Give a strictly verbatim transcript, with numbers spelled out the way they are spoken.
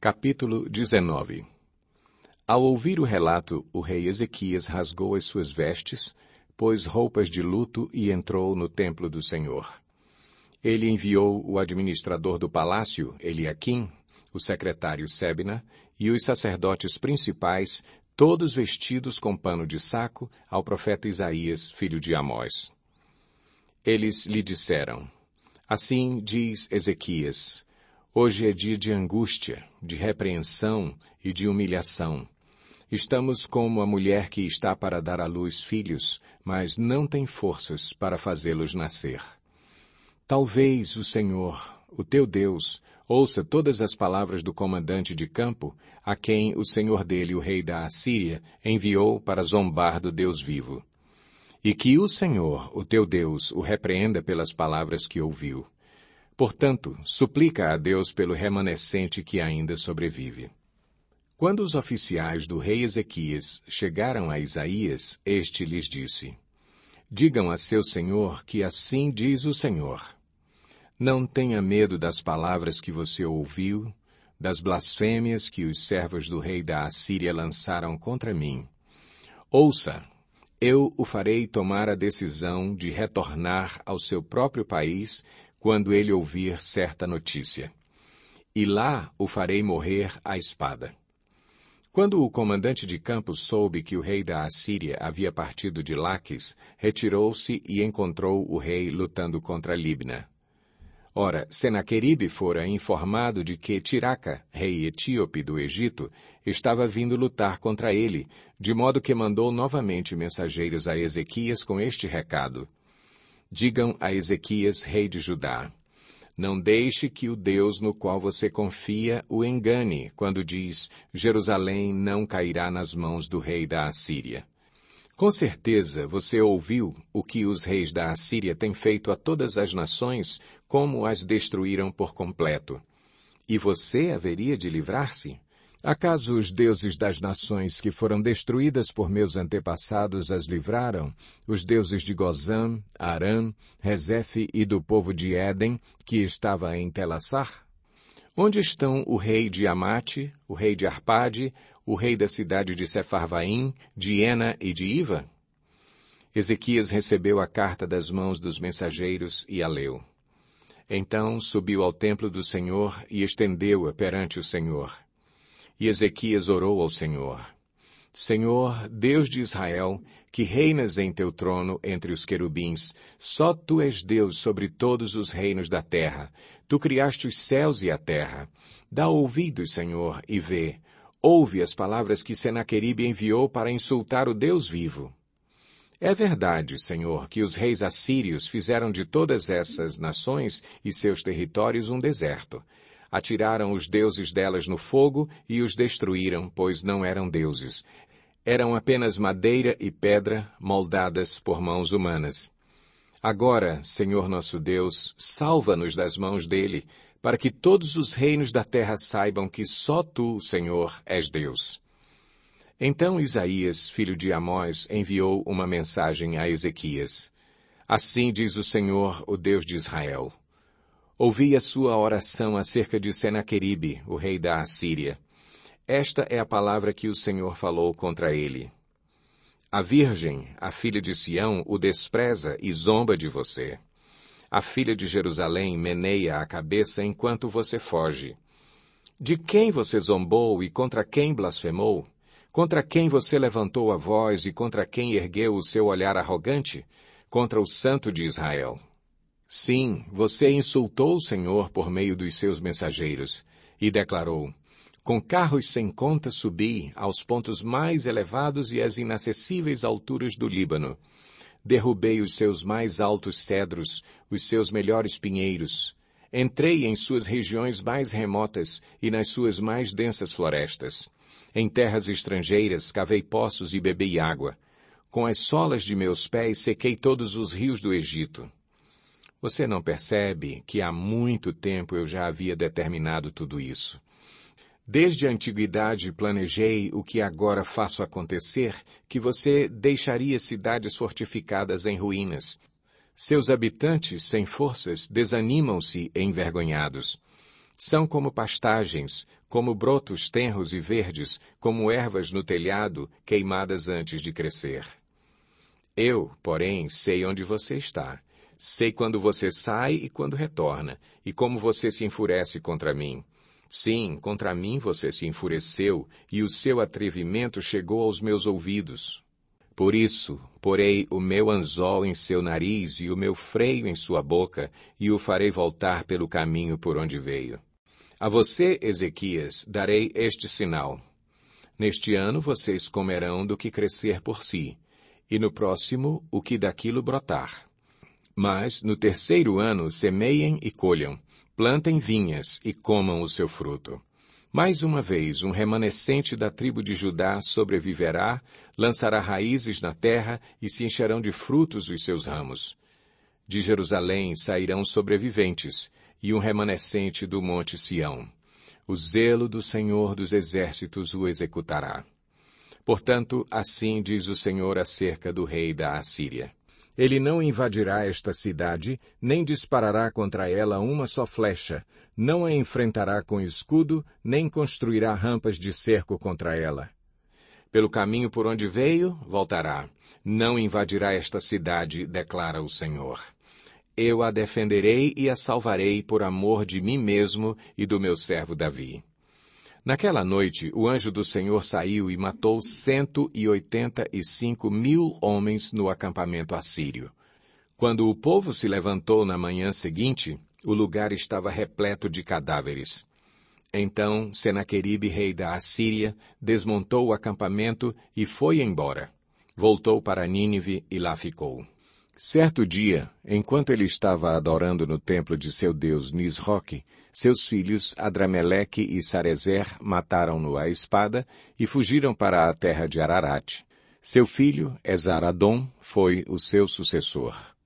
Capítulo dezenove. Ao ouvir o relato, o rei Ezequias rasgou as suas vestes, pôs roupas de luto e entrou no templo do Senhor. Ele enviou o administrador do palácio, Eliaquim, o secretário Sebna, e os sacerdotes principais, todos vestidos com pano de saco, ao profeta Isaías, filho de Amós. Eles lhe disseram: Assim diz Ezequias: Hoje é dia de angústia, de repreensão e de humilhação. Estamos como a mulher que está para dar à luz filhos, mas não tem forças para fazê-los nascer. Talvez o Senhor, o teu Deus, ouça todas as palavras do comandante de campo, a quem o senhor dele, o rei da Assíria, enviou para zombar do Deus vivo. E que o Senhor, o teu Deus, o repreenda pelas palavras que ouviu. Portanto, suplica a Deus pelo remanescente que ainda sobrevive. Quando os oficiais do rei Ezequias chegaram a Isaías, este lhes disse: Digam a seu senhor que assim diz o Senhor. Não tenha medo das palavras que você ouviu, das blasfêmias que os servos do rei da Assíria lançaram contra mim. Ouça, eu o farei tomar a decisão de retornar ao seu próprio país quando ele ouvir certa notícia. E lá o farei morrer à espada. Quando o comandante de campo soube que o rei da Assíria havia partido de Laquis, retirou-se e encontrou o rei lutando contra Libna. Ora, Senaqueribe fora informado de que Tiraca, rei etíope do Egito, estava vindo lutar contra ele, de modo que mandou novamente mensageiros a Ezequias com este recado: Digam a Ezequias, rei de Judá: Não deixe que o Deus no qual você confia o engane quando diz: Jerusalém não cairá nas mãos do rei da Assíria. Com certeza você ouviu o que os reis da Assíria têm feito a todas as nações, como as destruíram por completo. E você haveria de livrar-se? Acaso os deuses das nações que foram destruídas por meus antepassados as livraram, os deuses de Gozã, Arã, Rezefe e do povo de Éden, que estava em Telassar? Onde estão o rei de Amate, o rei de Arpade, o rei da cidade de Sefarvaim, de Ena e de Iva? Ezequias recebeu a carta das mãos dos mensageiros e a leu. Então subiu ao templo do Senhor e estendeu-a perante o Senhor. E Ezequias orou ao Senhor: Senhor, Deus de Israel, que reinas em teu trono entre os querubins, só tu és Deus sobre todos os reinos da terra. Tu criaste os céus e a terra. Dá ouvidos, Senhor, e vê. Ouve as palavras que Senaqueribe enviou para insultar o Deus vivo. É verdade, Senhor, que os reis assírios fizeram de todas essas nações e seus territórios um deserto. Atiraram os deuses delas no fogo e os destruíram, pois não eram deuses. Eram apenas madeira e pedra moldadas por mãos humanas. Agora, Senhor nosso Deus, salva-nos das mãos dele, para que todos os reinos da terra saibam que só tu, Senhor, és Deus. Então Isaías, filho de Amós, enviou uma mensagem a Ezequias. Assim diz o Senhor, o Deus de Israel: Ouvi a sua oração acerca de Senaqueribe, o rei da Assíria. Esta é a palavra que o Senhor falou contra ele. A virgem, a filha de Sião, o despreza e zomba de você. A filha de Jerusalém meneia a cabeça enquanto você foge. De quem você zombou e contra quem blasfemou? Contra quem você levantou a voz e contra quem ergueu o seu olhar arrogante? Contra o Santo de Israel. Sim, você insultou o Senhor por meio dos seus mensageiros, e declarou: Com carros sem conta subi aos pontos mais elevados e às inacessíveis alturas do Líbano. Derrubei os seus mais altos cedros, os seus melhores pinheiros. Entrei em suas regiões mais remotas e nas suas mais densas florestas. Em terras estrangeiras cavei poços e bebi água. Com as solas de meus pés sequei todos os rios do Egito. Você não percebe que há muito tempo eu já havia determinado tudo isso? Desde a antiguidade planejei o que agora faço acontecer, que você deixaria cidades fortificadas em ruínas. Seus habitantes, sem forças, desanimam-se envergonhados. São como pastagens, como brotos tenros e verdes, como ervas no telhado, queimadas antes de crescer. Eu, porém, sei onde você está. Sei quando você sai e quando retorna, e como você se enfurece contra mim. Sim, contra mim você se enfureceu, e o seu atrevimento chegou aos meus ouvidos. Por isso, porei o meu anzol em seu nariz e o meu freio em sua boca, e o farei voltar pelo caminho por onde veio. A você, Ezequias, darei este sinal. Neste ano vocês comerão do que crescer por si, e no próximo o que daquilo brotar. Mas, no terceiro ano, semeiem e colham, plantem vinhas e comam o seu fruto. Mais uma vez, um remanescente da tribo de Judá sobreviverá, lançará raízes na terra e se encherão de frutos os seus ramos. De Jerusalém sairão sobreviventes, e um remanescente do monte Sião. O zelo do Senhor dos Exércitos o executará. Portanto, assim diz o Senhor acerca do rei da Assíria. Ele não invadirá esta cidade, nem disparará contra ela uma só flecha, não a enfrentará com escudo, nem construirá rampas de cerco contra ela. Pelo caminho por onde veio, voltará. Não invadirá esta cidade, declara o Senhor. Eu a defenderei e a salvarei por amor de mim mesmo e do meu servo Davi. Naquela noite, o anjo do Senhor saiu e matou cento e oitenta e cinco mil homens no acampamento assírio. Quando o povo se levantou na manhã seguinte, o lugar estava repleto de cadáveres. Então, Senaqueribe, rei da Assíria, desmontou o acampamento e foi embora. Voltou para Nínive e lá ficou. Certo dia, enquanto ele estava adorando no templo de seu deus Nisroque, seus filhos Adrameleque e Sarezer mataram-no à espada e fugiram para a terra de Ararat. Seu filho, Esar-Adom, foi o seu sucessor.